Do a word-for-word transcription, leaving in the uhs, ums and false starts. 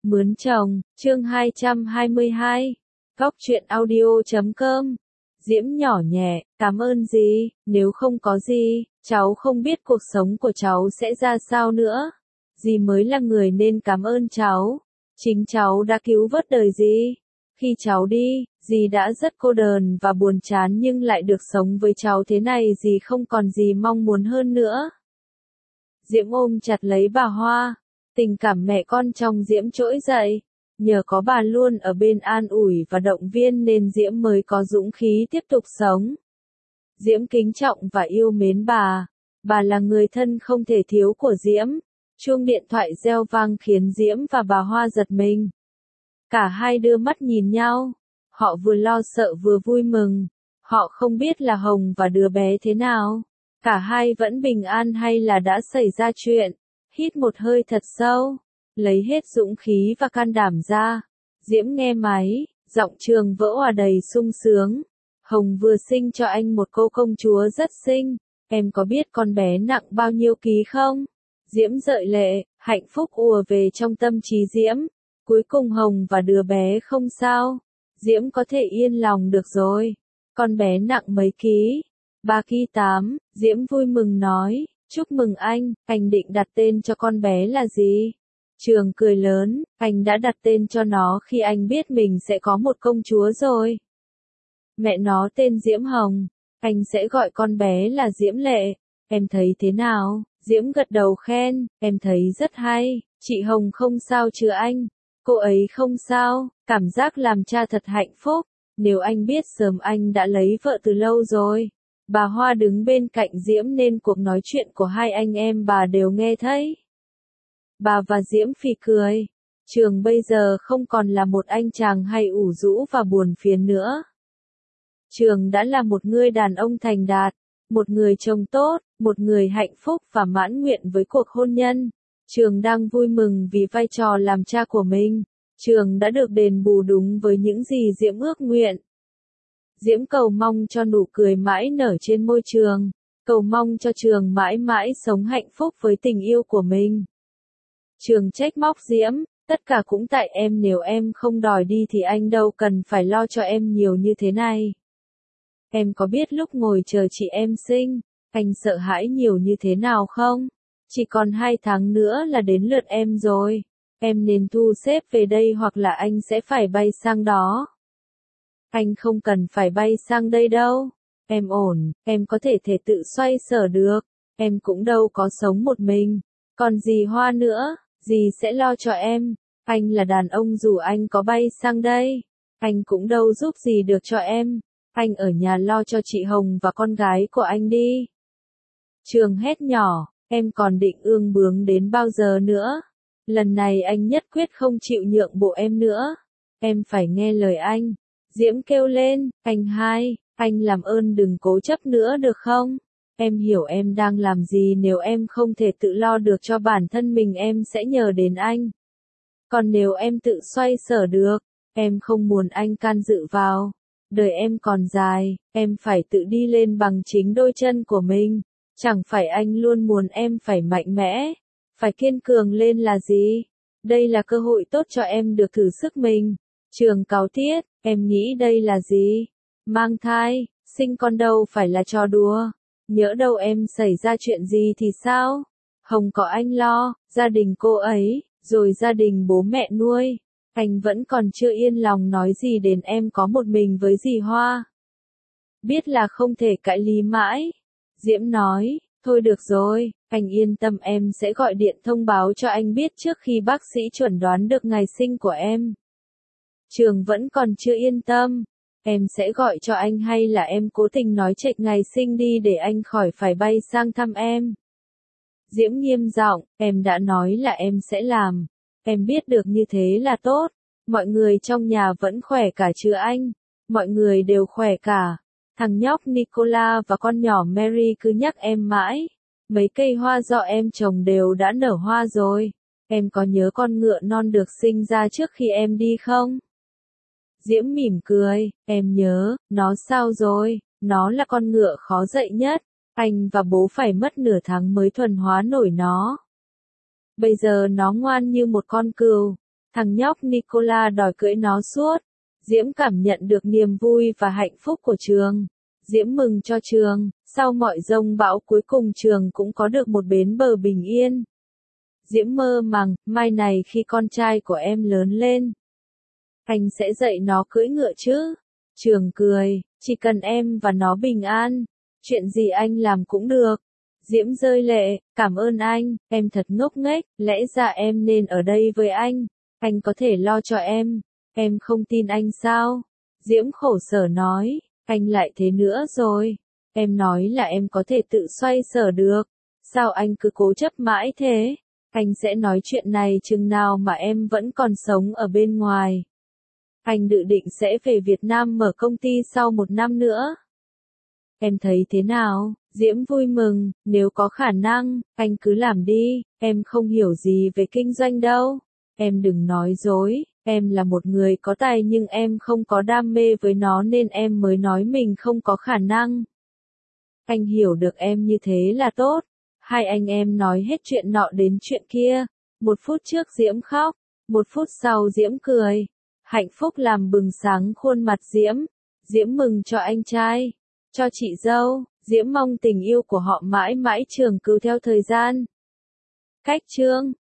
Mướn chồng, chương hai trăm hai mươi hai. Góc truyện audio chấm com. Diễm nhỏ nhẹ, cảm ơn gì, nếu không có gì, cháu không biết cuộc sống của cháu sẽ ra sao nữa. Dì mới là người nên cảm ơn cháu. Chính cháu đã cứu vớt đời dì. Khi cháu đi, dì đã rất cô đơn và buồn chán nhưng lại được sống với cháu thế này dì không còn gì mong muốn hơn nữa. Diễm ôm chặt lấy bà Hoa. Tình cảm mẹ con trong Diễm trỗi dậy. Nhờ có bà luôn ở bên an ủi và động viên nên Diễm mới có dũng khí tiếp tục sống. Diễm kính trọng và yêu mến bà. Bà là người thân không thể thiếu của Diễm. Chuông điện thoại reo vang khiến Diễm và bà Hoa giật mình. Cả hai đưa mắt nhìn nhau. Họ vừa lo sợ vừa vui mừng. Họ không biết là Hồng và đứa bé thế nào. Cả hai vẫn bình an hay là đã xảy ra chuyện. Hít một hơi thật sâu, lấy hết dũng khí và can đảm ra. Diễm nghe máy, giọng Trường vỡ òa đầy sung sướng. Hồng vừa sinh cho anh một cô công chúa rất xinh. Em có biết con bé nặng bao nhiêu ký không? Diễm rơi lệ, hạnh phúc ùa về trong tâm trí Diễm. Cuối cùng Hồng và đứa bé không sao. Diễm có thể yên lòng được rồi. Con bé nặng mấy ký? Ba ký tám, Diễm vui mừng nói. Chúc mừng anh, anh định đặt tên cho con bé là gì? Trường cười lớn, anh đã đặt tên cho nó khi anh biết mình sẽ có một công chúa rồi. Mẹ nó tên Diễm Hồng, anh sẽ gọi con bé là Diễm Lệ. Em thấy thế nào? Diễm gật đầu khen, em thấy rất hay. Chị Hồng không sao chứ anh? Cô ấy không sao, cảm giác làm cha thật hạnh phúc. Nếu anh biết sớm anh đã lấy vợ từ lâu rồi. Bà Hoa đứng bên cạnh Diễm nên cuộc nói chuyện của hai anh em bà đều nghe thấy. Bà và Diễm phì cười. Trường bây giờ không còn là một anh chàng hay ủ rũ và buồn phiền nữa. Trường đã là một người đàn ông thành đạt, một người chồng tốt, một người hạnh phúc và mãn nguyện với cuộc hôn nhân. Trường đang vui mừng vì vai trò làm cha của mình. Trường đã được đền bù đúng với những gì Diễm ước nguyện. Diễm cầu mong cho nụ cười mãi nở trên môi Trường, cầu mong cho Trường mãi mãi sống hạnh phúc với tình yêu của mình. Trường trách móc Diễm, tất cả cũng tại em, nếu em không đòi đi thì anh đâu cần phải lo cho em nhiều như thế này. Em có biết lúc ngồi chờ chị em sinh, anh sợ hãi nhiều như thế nào không? Chỉ còn hai tháng nữa là đến lượt em rồi. Em nên thu xếp về đây hoặc là anh sẽ phải bay sang đó. Anh không cần phải bay sang đây đâu. Em ổn, em có thể thể tự xoay sở được. Em cũng đâu có sống một mình. Còn dì Hoa nữa, dì sẽ lo cho em. Anh là đàn ông dù anh có bay sang đây. Anh cũng đâu giúp gì được cho em. Anh ở nhà lo cho chị Hồng và con gái của anh đi. Trường hét nhỏ, em còn định ương bướng đến bao giờ nữa? Lần này anh nhất quyết không chịu nhượng bộ em nữa. Em phải nghe lời anh. Diễm kêu lên, anh hai, anh làm ơn đừng cố chấp nữa được không? Em hiểu em đang làm gì, nếu em không thể tự lo được cho bản thân mình em sẽ nhờ đến anh. Còn nếu em tự xoay sở được, em không muốn anh can dự vào. Đời em còn dài, em phải tự đi lên bằng chính đôi chân của mình. Chẳng phải anh luôn muốn em phải mạnh mẽ, phải kiên cường lên là gì? Đây là cơ hội tốt cho em được thử sức mình. Trường cáu tiết, em nghĩ đây là gì? Mang thai, sinh con đâu phải là trò đùa. Nhỡ đâu em xảy ra chuyện gì thì sao? Hồng có anh lo, gia đình cô ấy, rồi gia đình bố mẹ nuôi. Anh vẫn còn chưa yên lòng nói gì đến em có một mình với dì Hoa. Biết là không thể cãi lý mãi. Diễm nói, thôi được rồi, anh yên tâm, em sẽ gọi điện thông báo cho anh biết trước khi bác sĩ chuẩn đoán được ngày sinh của em. Trường vẫn còn chưa yên tâm. Em sẽ gọi cho anh hay là em cố tình nói chệch ngày sinh đi để anh khỏi phải bay sang thăm em? Diễm nghiêm giọng, em đã nói là em sẽ làm. Em biết được như thế là tốt. Mọi người trong nhà vẫn khỏe cả chứ anh? Mọi người đều khỏe cả. Thằng nhóc Nicola và con nhỏ Mary cứ nhắc em mãi. Mấy cây hoa do em trồng đều đã nở hoa rồi. Em có nhớ con ngựa non được sinh ra trước khi em đi không? Diễm mỉm cười, em nhớ, nó sao rồi? Nó là con ngựa khó dạy nhất. Anh và bố phải mất nửa tháng mới thuần hóa nổi nó. Bây giờ nó ngoan như một con cừu. Thằng nhóc Nicola đòi cưỡi nó suốt. Diễm cảm nhận được niềm vui và hạnh phúc của trường. Diễm mừng cho trường, sau mọi dông bão cuối cùng trường cũng có được một bến bờ bình yên. Diễm mơ màng, mai này khi con trai của em lớn lên, anh sẽ dạy nó cưỡi ngựa chứ. Trường cười, chỉ cần em và nó bình an, chuyện gì anh làm cũng được. Diễm rơi lệ, cảm ơn anh, em thật ngốc nghếch, lẽ ra em nên ở đây với anh, anh có thể lo cho em, em không tin anh sao? Diễm khổ sở nói, anh lại thế nữa rồi, em nói là em có thể tự xoay sở được, sao anh cứ cố chấp mãi thế? Anh sẽ nói chuyện này chừng nào mà em vẫn còn sống ở bên ngoài. Anh dự định sẽ về Việt Nam mở công ty sau một năm nữa. Em thấy thế nào? Diễm vui mừng, nếu có khả năng, anh cứ làm đi, em không hiểu gì về kinh doanh đâu. Em đừng nói dối, em là một người có tài nhưng em không có đam mê với nó nên em mới nói mình không có khả năng. Anh hiểu được em như thế là tốt. Hai anh em nói hết chuyện nọ đến chuyện kia. Một phút trước Diễm khóc, một phút sau Diễm cười. Hạnh phúc làm bừng sáng khuôn mặt Diễm. Diễm mừng cho anh trai, cho chị dâu. Diễm mong tình yêu của họ mãi mãi trường cửu theo thời gian. Cách chương